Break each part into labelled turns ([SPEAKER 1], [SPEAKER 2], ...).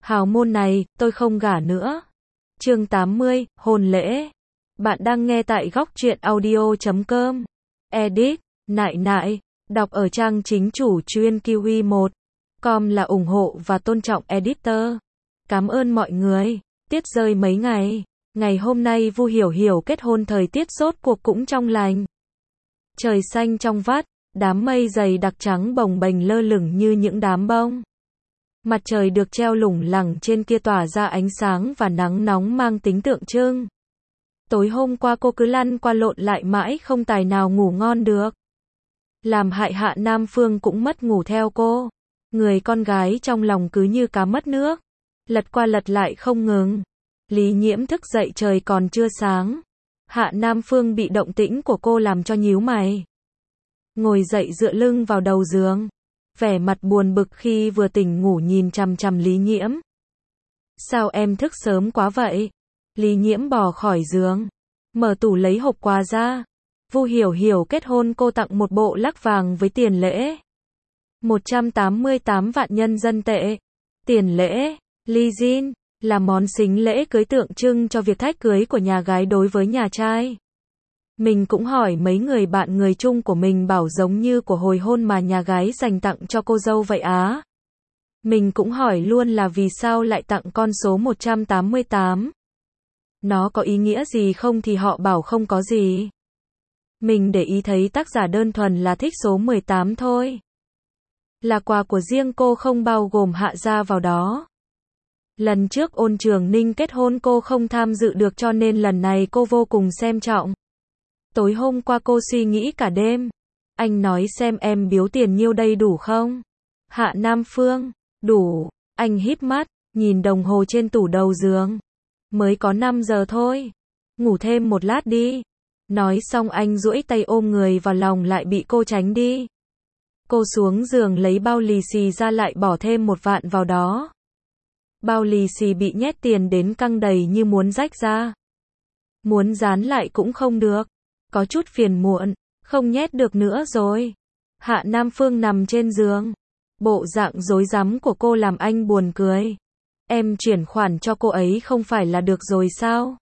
[SPEAKER 1] Hào môn này, tôi không gả nữa. Chương 80, hôn lễ. Bạn đang nghe tại góc truyện audio.com. Edit, nại nại, đọc ở trang chính chủ chuyên kiwi1.com là ủng hộ và tôn trọng editor. Cảm ơn mọi người. Tiết rơi mấy ngày. Ngày hôm nay Vu Hiểu Hiểu kết hôn, thời tiết rốt cuộc cũng trong lành. Trời xanh trong vắt, đám mây dày đặc trắng bồng bềnh lơ lửng như những đám bông. Mặt trời được treo lủng lẳng trên kia tỏa ra ánh sáng và nắng nóng mang tính tượng trưng. Tối hôm qua cô cứ lăn qua lộn lại mãi không tài nào ngủ ngon được. Làm hại Hạ Nam Phương cũng mất ngủ theo cô. Người con gái trong lòng cứ như cá mất nước. Lật qua lật lại không ngừng. Lý Nhiễm thức dậy trời còn chưa sáng. Hạ Nam Phương bị động tĩnh của cô làm cho nhíu mày. Ngồi dậy dựa lưng vào đầu giường. Vẻ mặt buồn bực khi vừa tỉnh ngủ nhìn chằm chằm Lý Nhiễm. Sao em thức sớm quá vậy? Lý Nhiễm bò khỏi giường. Mở tủ lấy hộp quà ra. Vu Hiểu Hiểu kết hôn, cô tặng một bộ lắc vàng với tiền lễ 188 vạn nhân dân tệ. Tiền lễ, Li Jin, là món sính lễ cưới tượng trưng cho việc thách cưới của nhà gái đối với nhà trai. Mình cũng hỏi mấy người bạn người chung của mình bảo giống như của hồi hôn mà nhà gái dành tặng cho cô dâu vậy á. Mình cũng hỏi luôn là vì sao lại tặng con số 188. Nó có ý nghĩa gì không thì họ bảo không có gì. Mình để ý thấy tác giả đơn thuần là thích số 18 thôi. Là quà của riêng cô, không bao gồm Hạ gia vào đó. Lần trước Ôn Trường Ninh kết hôn cô không tham dự được cho nên lần này cô vô cùng xem trọng. Tối hôm qua cô suy nghĩ cả đêm. Anh nói xem em biếu tiền nhiêu đây đủ không? Hạ Nam Phương, đủ. Anh híp mắt, nhìn đồng hồ trên tủ đầu giường. Mới có 5 giờ thôi. Ngủ thêm một lát đi. Nói xong anh duỗi tay ôm người vào lòng lại bị cô tránh đi. Cô xuống giường lấy bao lì xì ra lại bỏ thêm 1 vạn vào đó. Bao lì xì bị nhét tiền đến căng đầy như muốn rách ra. Muốn dán lại cũng không được. Có chút phiền muộn, không nhét được nữa rồi. Hạ Nam Phương nằm trên giường. Bộ dạng rối rắm của cô làm anh buồn cười. Em chuyển khoản cho cô ấy không phải là được rồi sao?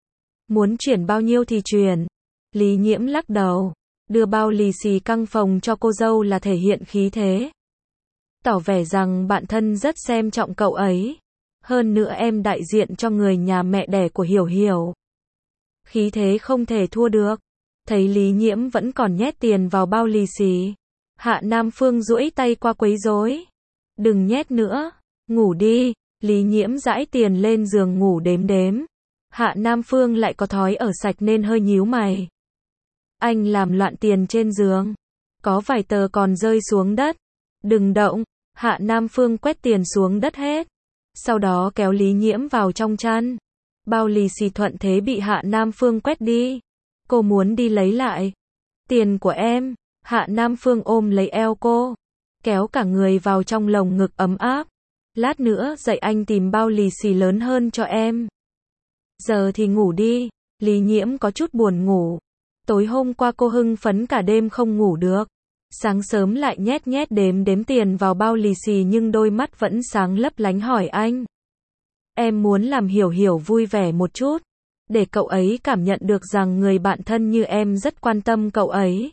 [SPEAKER 1] Muốn chuyển bao nhiêu thì chuyển. Lý Nhiễm lắc đầu. Đưa bao lì xì căng phòng cho cô dâu là thể hiện khí thế. Tỏ vẻ rằng bạn thân rất xem trọng cậu ấy. Hơn nữa em đại diện cho người nhà mẹ đẻ của Hiểu Hiểu. Khí thế không thể thua được. Thấy Lý Nhiễm vẫn còn nhét tiền vào bao lì xì. Hạ Nam Phương duỗi tay qua quấy rối. Đừng nhét nữa. Ngủ đi. Lý Nhiễm dãi tiền lên giường ngủ đếm đếm. Hạ Nam Phương lại có thói ở sạch nên hơi nhíu mày. Anh làm loạn tiền trên giường. Có vài tờ còn rơi xuống đất. Đừng động. Hạ Nam Phương quét tiền xuống đất hết. Sau đó kéo Lý Nhiễm vào trong chăn. Bao lì xì thuận thế bị Hạ Nam Phương quét đi. Cô muốn đi lấy lại. Tiền của em. Hạ Nam Phương ôm lấy eo cô. Kéo cả người vào trong lồng ngực ấm áp. Lát nữa dậy anh tìm bao lì xì lớn hơn cho em. Giờ thì ngủ đi. Lý Nhiễm có chút buồn ngủ. Tối hôm qua cô hưng phấn cả đêm không ngủ được. Sáng sớm lại nhét đếm tiền vào bao lì xì nhưng đôi mắt vẫn sáng lấp lánh hỏi anh. Em muốn làm Hiểu Hiểu vui vẻ một chút. Để cậu ấy cảm nhận được rằng người bạn thân như em rất quan tâm cậu ấy.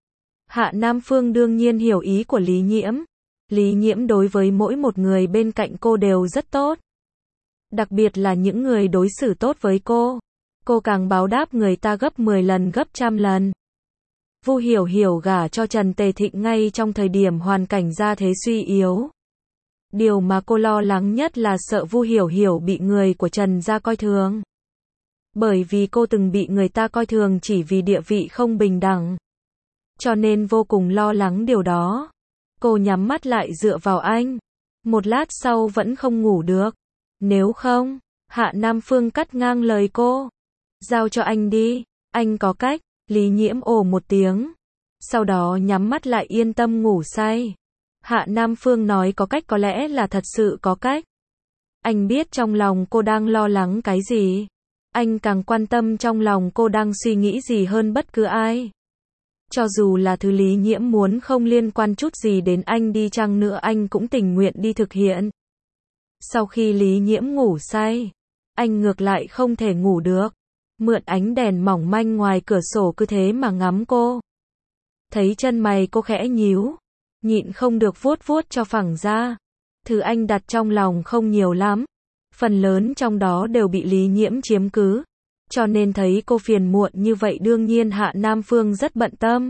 [SPEAKER 1] Hạ Nam Phương đương nhiên hiểu ý của Lý Nhiễm. Lý Nhiễm đối với mỗi một người bên cạnh cô đều rất tốt. Đặc biệt là những người đối xử tốt với cô. Cô càng báo đáp người ta gấp 10 lần gấp trăm lần. Vu Hiểu Hiểu gả cho Trần Tề Thịnh ngay trong thời điểm hoàn cảnh gia thế suy yếu. Điều mà cô lo lắng nhất là sợ Vu Hiểu Hiểu bị người của Trần gia coi thường. Bởi vì cô từng bị người ta coi thường chỉ vì địa vị không bình đẳng. Cho nên vô cùng lo lắng điều đó. Cô nhắm mắt lại dựa vào anh. Một lát sau vẫn không ngủ được. Nếu không, Hạ Nam Phương cắt ngang lời cô. Giao cho anh đi, anh có cách. Lý Nhiễm ồ một tiếng. Sau đó nhắm mắt lại yên tâm ngủ say. Hạ Nam Phương nói có cách có lẽ là thật sự có cách. Anh biết trong lòng cô đang lo lắng cái gì. Anh càng quan tâm trong lòng cô đang suy nghĩ gì hơn bất cứ ai. Cho dù là thứ Lý Nhiễm muốn không liên quan chút gì đến anh đi chăng nữa anh cũng tình nguyện đi thực hiện. Sau khi Lý Nhiễm ngủ say, anh ngược lại không thể ngủ được. Mượn ánh đèn mỏng manh ngoài cửa sổ cứ thế mà ngắm cô. Thấy chân mày cô khẽ nhíu, nhịn không được vuốt vuốt cho phẳng ra. Thứ anh đặt trong lòng không nhiều lắm, phần lớn trong đó đều bị Lý Nhiễm chiếm cứ. Cho nên thấy cô phiền muộn như vậy đương nhiên Hạ Nam Phương rất bận tâm.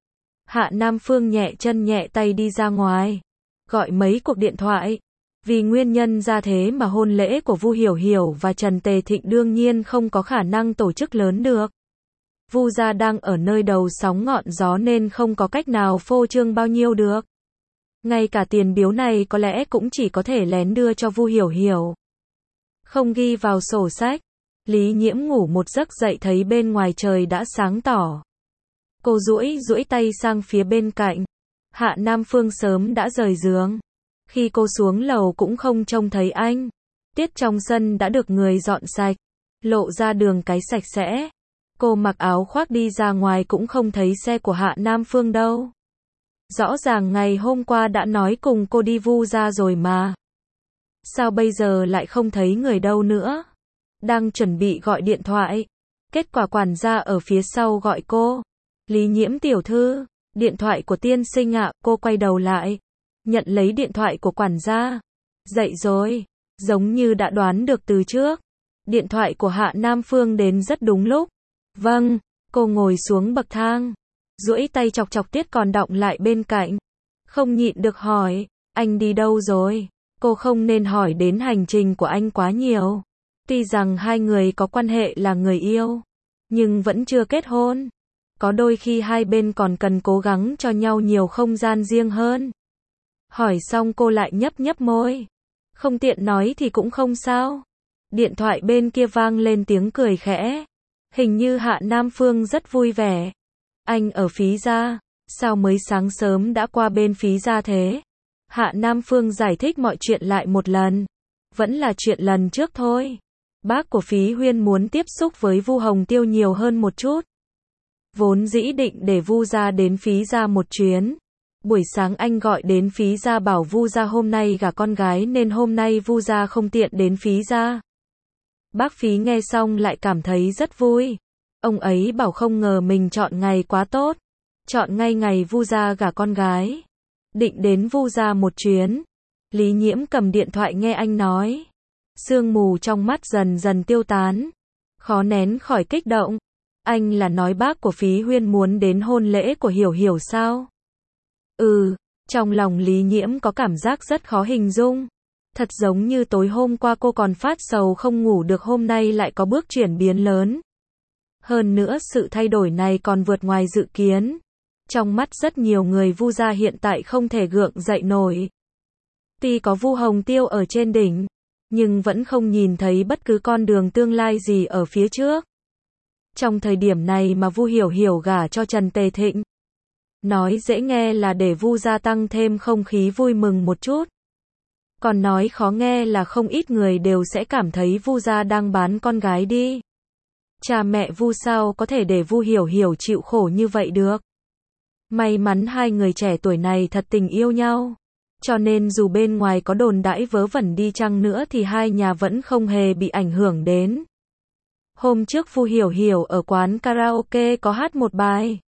[SPEAKER 1] Hạ Nam Phương nhẹ chân nhẹ tay đi ra ngoài, gọi mấy cuộc điện thoại. Vì nguyên nhân ra thế mà hôn lễ của Vu Hiểu Hiểu và Trần Tề Thịnh đương nhiên không có khả năng tổ chức lớn được. Vu gia đang ở nơi đầu sóng ngọn gió nên không có cách nào phô trương bao nhiêu được. Ngay cả tiền biếu này có lẽ cũng chỉ có thể lén đưa cho Vu Hiểu Hiểu, không ghi vào sổ sách. Lý Nhiễm ngủ một giấc dậy thấy bên ngoài trời đã sáng tỏ. Cô duỗi tay sang phía bên cạnh. Hạ Nam Phương sớm đã rời giường. Khi cô xuống lầu cũng không trông thấy anh. Tiết trong sân đã được người dọn sạch, lộ ra đường cái sạch sẽ. Cô mặc áo khoác đi ra ngoài cũng không thấy xe của Hạ Nam Phương đâu. Rõ ràng ngày hôm qua đã nói cùng cô đi Vu gia rồi mà. Sao bây giờ lại không thấy người đâu nữa? Đang chuẩn bị gọi điện thoại, kết quả quản gia ở phía sau gọi cô. Lý Nhiễm tiểu thư, điện thoại của tiên sinh ạ. Cô quay đầu lại, nhận lấy điện thoại của quản gia. Dậy rồi, giống như đã đoán được từ trước. Điện thoại của Hạ Nam Phương đến rất đúng lúc. Vâng, cô ngồi xuống bậc thang, duỗi tay chọc chọc tiết còn đọng lại bên cạnh. Không nhịn được hỏi, anh đi đâu rồi? Cô không nên hỏi đến hành trình của anh quá nhiều. Tuy rằng hai người có quan hệ là người yêu, nhưng vẫn chưa kết hôn. Có đôi khi hai bên còn cần cố gắng cho nhau nhiều không gian riêng hơn. Hỏi xong cô lại nhấp nhấp môi. Không tiện nói thì cũng không sao. Điện thoại bên kia vang lên tiếng cười khẽ. Hình như Hạ Nam Phương rất vui vẻ. Anh ở Phí gia, sao mới sáng sớm đã qua bên Phí gia thế? Hạ Nam Phương giải thích mọi chuyện lại một lần. Vẫn là chuyện lần trước thôi. Bác của Phí Huyên muốn tiếp xúc với Vu Hồng Tiêu nhiều hơn một chút. Vốn dĩ định để Vu gia đến Phí gia một chuyến. Buổi sáng anh gọi đến Phí gia bảo Vu gia hôm nay gả con gái nên hôm nay Vu gia không tiện đến Phí gia. Bác Phí nghe xong lại cảm thấy rất vui. Ông ấy bảo không ngờ mình chọn ngày quá tốt. Chọn ngay ngày Vu gia gả con gái. Định đến Vu gia một chuyến. Lý Nhiễm cầm điện thoại nghe anh nói. Sương mù trong mắt dần dần tiêu tán. Khó nén khỏi kích động. Anh là nói bác của Phí Huyên muốn đến hôn lễ của Hiểu Hiểu sao? Trong lòng Lý Nhiễm có cảm giác rất khó hình dung. Thật giống như tối hôm qua cô còn phát sầu không ngủ được, hôm nay lại có bước chuyển biến lớn. Hơn nữa sự thay đổi này còn vượt ngoài dự kiến. Trong mắt rất nhiều người Vu gia hiện tại không thể gượng dậy nổi. Tuy có Vu Hồng Tiêu ở trên đỉnh, nhưng vẫn không nhìn thấy bất cứ con đường tương lai gì ở phía trước. Trong thời điểm này mà Vu Hiểu Hiểu gả cho Trần Tề Thịnh, nói dễ nghe là để Vu gia tăng thêm không khí vui mừng một chút. Còn nói khó nghe là không ít người đều sẽ cảm thấy Vu gia đang bán con gái đi. Cha mẹ Vu sao có thể để Vu Hiểu Hiểu chịu khổ như vậy được. May mắn hai người trẻ tuổi này thật tình yêu nhau. Cho nên dù bên ngoài có đồn đãi vớ vẩn đi chăng nữa thì hai nhà vẫn không hề bị ảnh hưởng đến. Hôm trước Vu Hiểu Hiểu ở quán karaoke có hát một bài.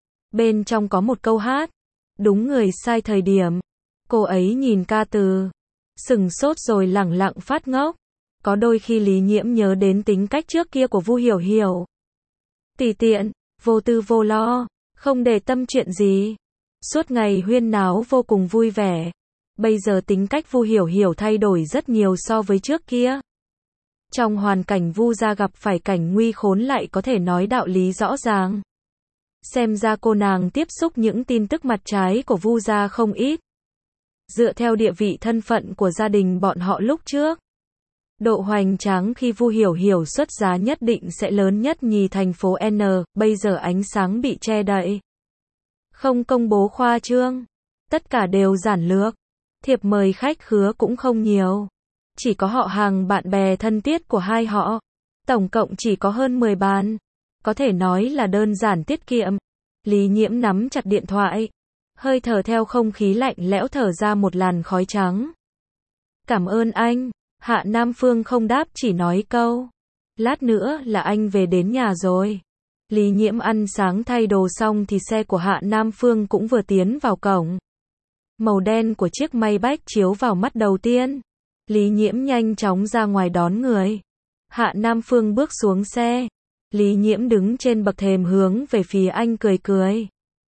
[SPEAKER 1] Bên trong có một câu hát. Đúng người sai thời điểm. Cô ấy nhìn ca từ, sừng sốt rồi lẳng lặng phát ngốc. Có đôi khi Lý Nhiễm nhớ đến tính cách trước kia của Vu Hiểu Hiểu. Tùy tiện, vô tư vô lo, không để tâm chuyện gì. Suốt ngày huyên náo vô cùng vui vẻ. Bây giờ tính cách Vu Hiểu Hiểu thay đổi rất nhiều so với trước kia. Trong hoàn cảnh Vu gia gặp phải cảnh nguy khốn lại có thể nói đạo lý rõ ràng. Xem ra cô nàng tiếp xúc những tin tức mặt trái của Vu gia không ít. Dựa theo địa vị thân phận của gia đình bọn họ lúc trước, độ hoành tráng khi Vu Hiểu Hiểu xuất giá nhất định sẽ lớn nhất nhì thành phố N, bây giờ ánh sáng bị che đậy. Không công bố khoa trương, tất cả đều giản lược, thiệp mời khách khứa cũng không nhiều. Chỉ có họ hàng bạn bè thân thiết của hai họ, tổng cộng chỉ có hơn 10 bàn. Có thể nói là đơn giản tiết kiệm. Lý Nhiễm nắm chặt điện thoại, hơi thở theo không khí lạnh lẽo thở ra một làn khói trắng. Cảm ơn anh. Hạ Nam Phương không đáp, chỉ nói câu. Lát nữa là anh về đến nhà rồi. Lý Nhiễm ăn sáng thay đồ xong thì xe của Hạ Nam Phương cũng vừa tiến vào cổng. Màu đen của chiếc Maybach chiếu vào mắt đầu tiên. Lý Nhiễm nhanh chóng ra ngoài đón người. Hạ Nam Phương bước xuống xe. Lý Nhiễm đứng trên bậc thềm hướng về phía anh cười cười.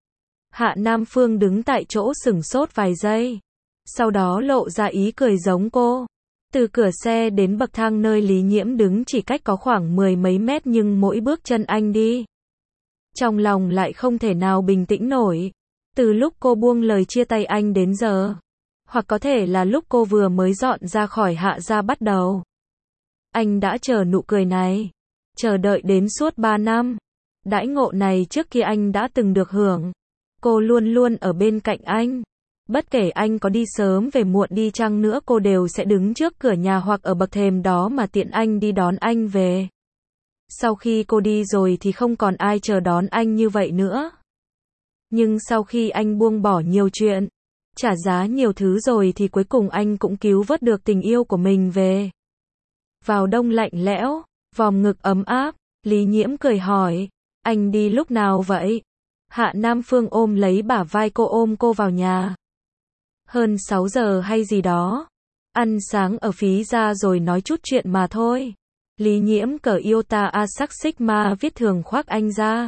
[SPEAKER 1] Hạ Nam Phương đứng tại chỗ sửng sốt vài giây. Sau đó lộ ra ý cười giống cô. Từ cửa xe đến bậc thang nơi Lý Nhiễm đứng chỉ cách có khoảng 10 mấy mét, nhưng mỗi bước chân anh đi, trong lòng lại không thể nào bình tĩnh nổi. Từ lúc cô buông lời chia tay anh đến giờ, hoặc có thể là lúc cô vừa mới dọn ra khỏi Hạ gia bắt đầu, anh đã chờ nụ cười này, chờ đợi đến suốt 3 năm. Đãi ngộ này trước kia anh đã từng được hưởng. Cô luôn luôn ở bên cạnh anh. Bất kể anh có đi sớm về muộn đi chăng nữa, cô đều sẽ đứng trước cửa nhà hoặc ở bậc thềm đó mà tiện anh đi đón anh về. Sau khi cô đi rồi thì không còn ai chờ đón anh như vậy nữa. Nhưng sau khi anh buông bỏ nhiều chuyện, trả giá nhiều thứ rồi thì cuối cùng anh cũng cứu vớt được tình yêu của mình về. Vào đông lạnh lẽo, vòng ngực ấm áp, Lý Nhiễm cười hỏi, anh đi lúc nào vậy? Hạ Nam Phương ôm lấy bả vai cô, ôm cô vào nhà. Hơn 6 giờ hay gì đó. Ăn sáng ở Phí Gia rồi nói chút chuyện mà thôi. Lý Nhiễm cởi Iota Asac Sigma viết thường khoác anh ra.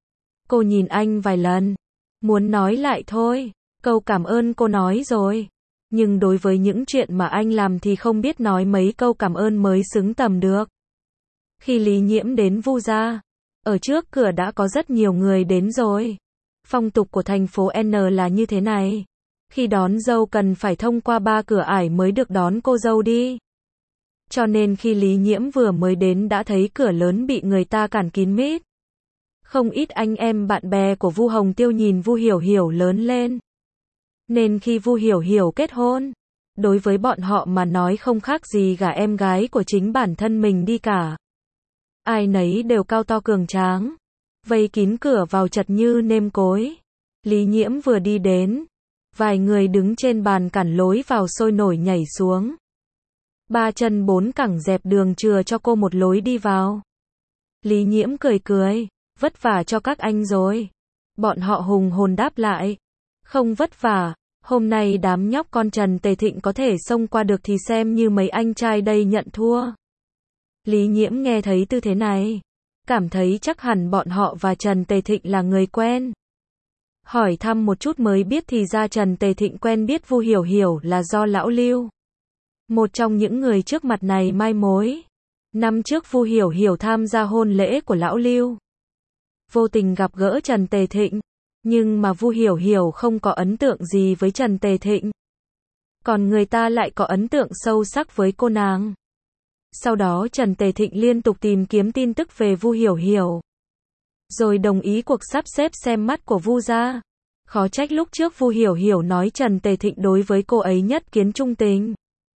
[SPEAKER 1] Cô nhìn anh vài lần. Muốn nói lại thôi. Câu cảm ơn cô nói rồi. Nhưng đối với những chuyện mà anh làm thì không biết nói mấy câu cảm ơn mới xứng tầm được. Khi Lý Nhiễm đến Vu Gia, ở trước cửa đã có rất nhiều người đến rồi. Phong tục của thành phố N là như thế này. Khi đón dâu cần phải thông qua 3 cửa ải mới được đón cô dâu đi. Cho nên khi Lý Nhiễm vừa mới đến đã thấy cửa lớn bị người ta cản kín mít. Không ít anh em bạn bè của Vu Hồng Tiêu nhìn Vu Hiểu Hiểu lớn lên. Nên khi Vu Hiểu Hiểu kết hôn, đối với bọn họ mà nói không khác gì gả em gái của chính bản thân mình đi cả. Ai nấy đều cao to cường tráng, vây kín cửa vào chật như nêm cối. Lý Nhiễm vừa đi đến, vài người đứng trên bàn cản lối vào sôi nổi nhảy xuống. 3 chân 4 cẳng dẹp đường chừa cho cô một lối đi vào. Lý Nhiễm cười cười, vất vả cho các anh rồi. Bọn họ hùng hồn đáp lại, không vất vả, hôm nay đám nhóc con Trần Tề Thịnh có thể xông qua được thì xem như mấy anh trai đây nhận thua. Lý Nhiễm nghe thấy tư thế này, cảm thấy chắc hẳn bọn họ và Trần Tề Thịnh là người quen. Hỏi thăm một chút mới biết thì ra Trần Tề Thịnh quen biết Vu Hiểu Hiểu là do lão Lưu, một trong những người trước mặt này mai mối. Năm trước Vu Hiểu Hiểu tham gia hôn lễ của lão Lưu, vô tình gặp gỡ Trần Tề Thịnh, nhưng mà Vu Hiểu Hiểu không có ấn tượng gì với Trần Tề Thịnh. Còn người ta lại có ấn tượng sâu sắc với cô nàng. Sau đó Trần Tề Thịnh liên tục tìm kiếm tin tức về Vu Hiểu Hiểu, rồi đồng ý cuộc sắp xếp xem mắt của Vu gia. Khó trách lúc trước Vu Hiểu Hiểu nói Trần Tề Thịnh đối với cô ấy nhất kiến trung tình.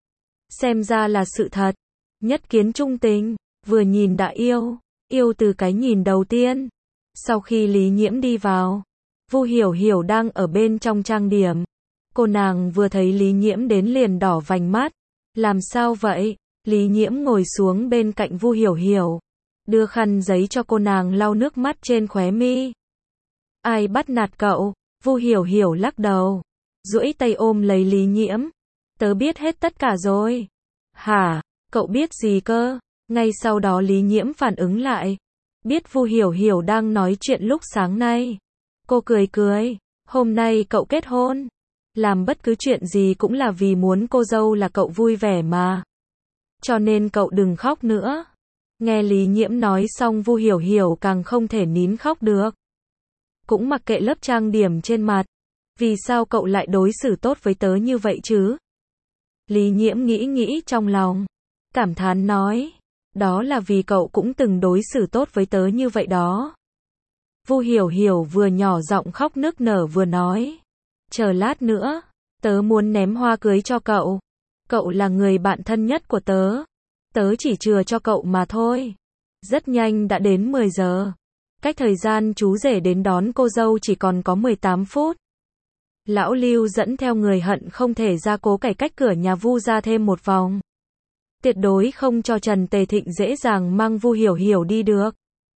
[SPEAKER 1] Xem ra là sự thật. Nhất kiến trung tình, vừa nhìn đã yêu, yêu từ cái nhìn đầu tiên. Sau khi Lý Nhiễm đi vào, Vu Hiểu Hiểu đang ở bên trong trang điểm. Cô nàng vừa thấy Lý Nhiễm đến liền đỏ vành mắt. Làm sao vậy? Lý Nhiễm ngồi xuống bên cạnh Vu Hiểu Hiểu, đưa khăn giấy cho cô nàng lau nước mắt trên khóe mi. Ai bắt nạt cậu? Vu Hiểu Hiểu lắc đầu, duỗi tay ôm lấy Lý Nhiễm. Tớ biết hết tất cả rồi. Hả? Cậu biết gì cơ? Ngay sau đó Lý Nhiễm phản ứng lại, biết Vu Hiểu Hiểu đang nói chuyện lúc sáng nay. Cô cười cười, hôm nay cậu kết hôn, làm bất cứ chuyện gì cũng là vì muốn cô dâu là cậu vui vẻ mà. Cho nên cậu đừng khóc nữa. Nghe Lý Nhiễm nói xong Vu Hiểu Hiểu càng không thể nín khóc được. Cũng mặc kệ lớp trang điểm trên mặt. Vì sao cậu lại đối xử tốt với tớ như vậy chứ? Lý Nhiễm nghĩ trong lòng, cảm thán nói, đó là vì cậu cũng từng đối xử tốt với tớ như vậy đó. Vu Hiểu Hiểu vừa nhỏ giọng khóc nức nở vừa nói, chờ lát nữa, tớ muốn ném hoa cưới cho cậu. Cậu là người bạn thân nhất của tớ. Tớ chỉ chừa cho cậu mà thôi. Rất nhanh đã đến 10 giờ. Cách thời gian chú rể đến đón cô dâu chỉ còn có 18 phút. Lão Lưu dẫn theo người hận không thể ra cố cải cách cửa nhà Vu ra thêm một vòng. Tuyệt đối không cho Trần Tề Thịnh dễ dàng mang Vu Hiểu Hiểu đi được.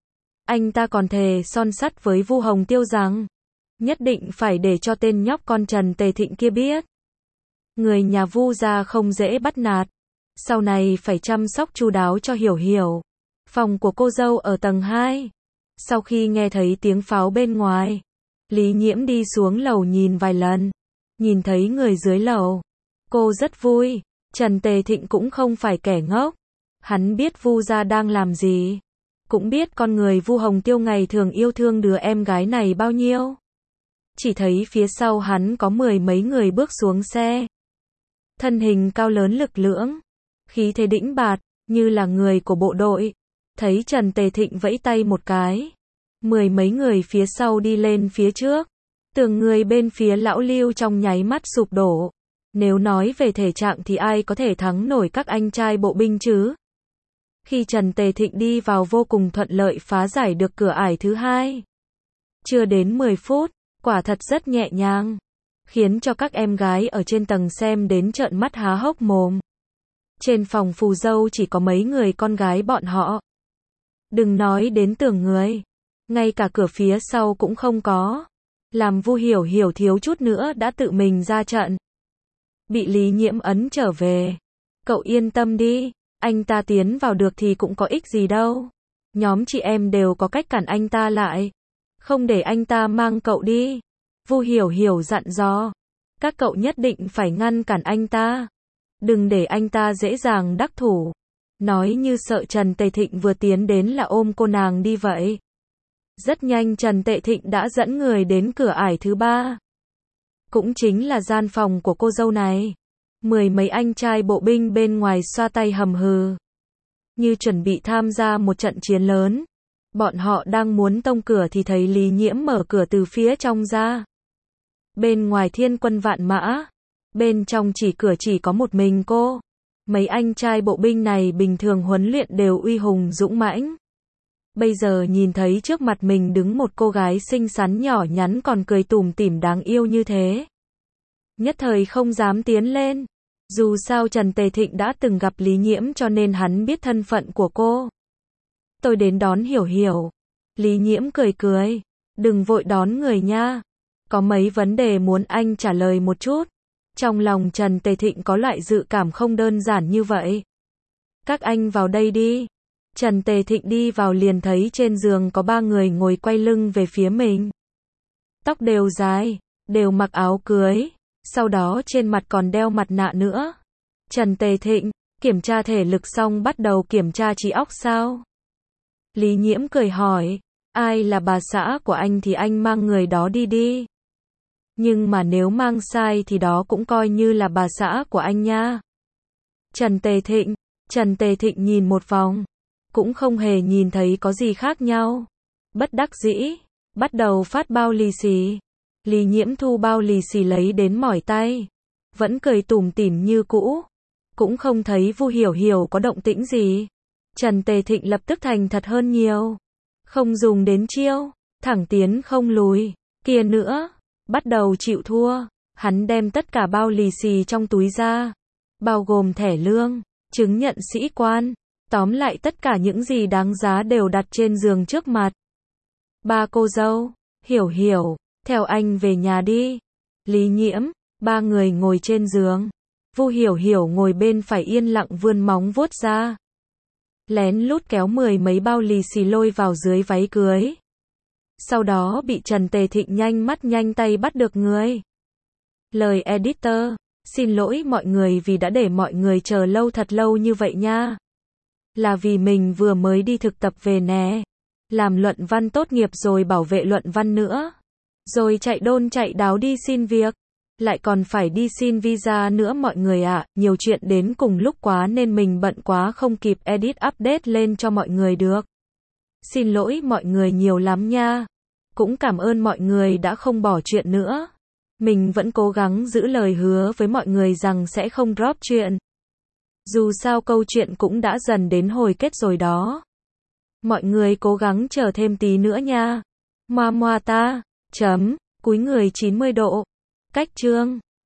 [SPEAKER 1] Anh ta còn thề son sắt với Vu Hồng Tiêu rằng, nhất định phải để cho tên nhóc con Trần Tề Thịnh kia biết. Người nhà Vu ra không dễ bắt nạt. Sau này phải chăm sóc chu đáo cho Hiểu Hiểu. Phòng của cô dâu ở tầng 2. Sau khi nghe thấy tiếng pháo bên ngoài, Lý Nhiễm đi xuống lầu nhìn vài lần. Nhìn thấy người dưới lầu. Cô rất vui. Trần Tề Thịnh cũng không phải kẻ ngốc. Hắn biết Vu gia đang làm gì. Cũng biết con người Vu Hồng Tiêu ngày thường yêu thương đứa em gái này bao nhiêu. Chỉ thấy phía sau hắn có 10 mấy người bước xuống xe. Thân hình cao lớn lực lưỡng. Khí thế đĩnh bạt, như là người của bộ đội. Thấy Trần Tề Thịnh vẫy tay một cái. 10 mấy người phía sau đi lên phía trước. Từng người bên phía lão Lưu trong nháy mắt sụp đổ. Nếu nói về thể trạng thì ai có thể thắng nổi các anh trai bộ binh chứ? Khi Trần Tề Thịnh đi vào vô cùng thuận lợi phá giải được cửa ải thứ 2. Chưa đến 10 phút, quả thật rất nhẹ nhàng. Khiến cho các em gái ở trên tầng xem đến trợn mắt há hốc mồm. Trên phòng phù dâu chỉ có mấy người con gái bọn họ. Đừng nói đến tưởng người. Ngay cả cửa phía sau cũng không có. Làm Vu Hiểu Hiểu thiếu chút nữa đã tự mình ra trận. Bị Lý Nhiễm ấn trở về. Cậu yên tâm đi. Anh ta tiến vào được thì cũng có ích gì đâu. Nhóm chị em đều có cách cản anh ta lại. Không để anh ta mang cậu đi. Vu Hiểu Hiểu dặn dò. Các cậu nhất định phải ngăn cản anh ta. Đừng để anh ta dễ dàng đắc thủ. Nói như sợ Trần Tề Thịnh vừa tiến đến là ôm cô nàng đi vậy. Rất nhanh Trần Tề Thịnh đã dẫn người đến cửa ải thứ 3. Cũng chính là gian phòng của cô dâu này. 10 mấy anh trai bộ binh bên ngoài xoa tay hầm hừ. Như chuẩn bị tham gia một trận chiến lớn. Bọn họ đang muốn tông cửa thì thấy Lý Nhiễm mở cửa từ phía trong ra. Bên ngoài thiên quân vạn mã. Bên trong cửa chỉ có một mình cô. Mấy anh trai bộ binh này bình thường huấn luyện đều uy hùng dũng mãnh. Bây giờ nhìn thấy trước mặt mình đứng một cô gái xinh xắn nhỏ nhắn còn cười tủm tỉm đáng yêu như thế. Nhất thời không dám tiến lên. Dù sao Trần Tề Thịnh đã từng gặp Lý Nhiễm cho nên hắn biết thân phận của cô. Tôi đến đón Hiểu Hiểu. Lý Nhiễm cười cười. Đừng vội đón người nha. Có mấy vấn đề muốn anh trả lời một chút. Trong lòng Trần Tề Thịnh có loại dự cảm không đơn giản như vậy. Các anh vào đây đi. Trần Tề Thịnh đi vào liền thấy trên giường có 3 người ngồi quay lưng về phía mình. Tóc đều dài, đều mặc áo cưới. Sau đó trên mặt còn đeo mặt nạ nữa. Trần Tề Thịnh, kiểm tra thể lực xong bắt đầu kiểm tra trí óc sao? Lý Nhiễm cười hỏi, ai là bà xã của anh thì anh mang người đó đi đi. Nhưng mà nếu mang sai thì đó cũng coi như là bà xã của anh nha. Trần Tề Thịnh nhìn một vòng, cũng không hề nhìn thấy có gì khác nhau. Bất đắc dĩ, bắt đầu phát bao lì xì. Lý Nhiễm thu bao lì xì lấy đến mỏi tay. Vẫn cười tủm tỉm như cũ. Cũng không thấy Vu Hiểu Hiểu có động tĩnh gì. Trần Tề Thịnh lập tức thành thật hơn nhiều. Không dùng đến chiêu, thẳng tiến không lùi. Kia nữa, bắt đầu chịu thua. Hắn đem tất cả bao lì xì trong túi ra. Bao gồm thẻ lương, chứng nhận sĩ quan. Tóm lại tất cả những gì đáng giá đều đặt trên giường trước mặt. Ba cô dâu, Hiểu Hiểu, theo anh về nhà đi. Lý Nhiễm, 3 người ngồi trên giường. Vu Hiểu Hiểu ngồi bên phải yên lặng vươn móng vuốt ra. Lén lút kéo 10 mấy bao lì xì lôi vào dưới váy cưới. Sau đó bị Trần Tề Thịnh nhanh mắt nhanh tay bắt được người. Lời editor, xin lỗi mọi người vì đã để mọi người chờ lâu thật lâu như vậy nha. Là vì mình vừa mới đi thực tập về nè. Làm luận văn tốt nghiệp rồi bảo vệ luận văn nữa. Rồi chạy đôn chạy đáo đi xin việc. Lại còn phải đi xin visa nữa mọi người ạ. Nhiều chuyện đến cùng lúc quá nên mình bận quá không kịp edit update lên cho mọi người được. Xin lỗi mọi người nhiều lắm nha. Cũng cảm ơn mọi người đã không bỏ chuyện nữa. Mình vẫn cố gắng giữ lời hứa với mọi người rằng sẽ không drop chuyện. Dù sao câu chuyện cũng đã dần đến hồi kết rồi đó. Mọi người cố gắng chờ thêm tí nữa nha. Moa moa ta, cúi người 90 độ. Cách chương